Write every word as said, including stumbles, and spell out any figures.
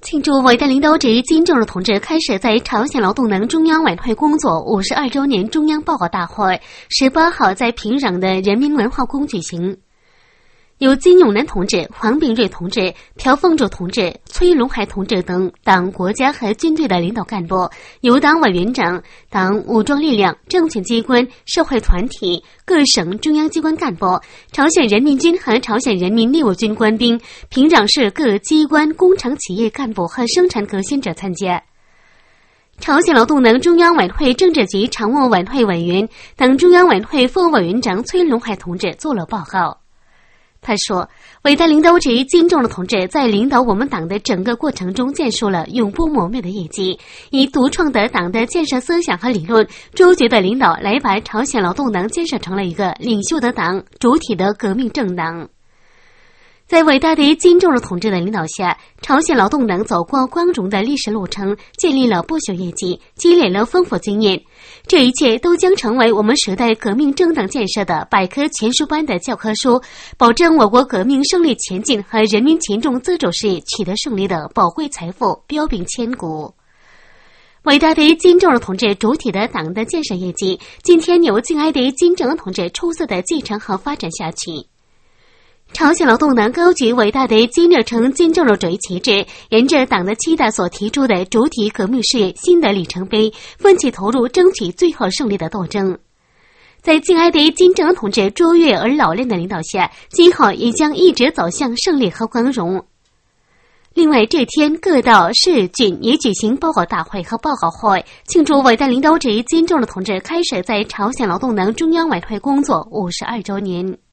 庆祝伟大领导者金正日同志开始在朝鲜劳动党中央委员会工作五十二周年中央报告大会十八号在平壤的人民文化宫举行。由金永南同志、黄炳瑞同志、朴凤柱同志、崔龙海同志等党、国家和军队的领导干部，由党委员长、党武装力量、政权机关、社会团体、各省中央机关干部、朝鲜人民军和朝鲜人民义务军官兵、平壤市各机关、工厂企业干部和生产革新者参加。朝鲜劳动党中央委员会政治局常务委员会委员、党中央委员会副委员长崔龙海同志作了报告。他说，伟大领导者金正日同志在领导我们党的整个过程中建树了永不磨灭的业绩，以独创的党的建设思想和理论，卓绝的领导来把朝鲜劳动党建设成了一个领袖的党、主体的革命政党。在伟大的金正日同志的领导下，朝鲜劳动党走过光荣的历史路程，建立了不朽业绩，积累了丰富经验。这一切都将成为我们时代革命政党建设的百科全书般的教科书，保证我国革命胜利前进和人民群众自主事业取得胜利的宝贵财富，彪炳千古。伟大的金正日同志主体的党的建设业绩，今天由敬爱的金正恩同志出色的继承和发展下去。朝鲜劳动党高举伟大的金日成金正日主义旗帜，沿着党的七大所提出的主体革命事业新的里程碑，奋起投入争取最后胜利的斗争。在敬爱的金正恩同志卓越而老练的领导下，今后也将一直走向胜利和光荣。另外，这天各道市郡也举行报告大会和报告会，庆祝伟大领导者金正日同志开始在朝鲜劳动党中央委员会工作五十二周年。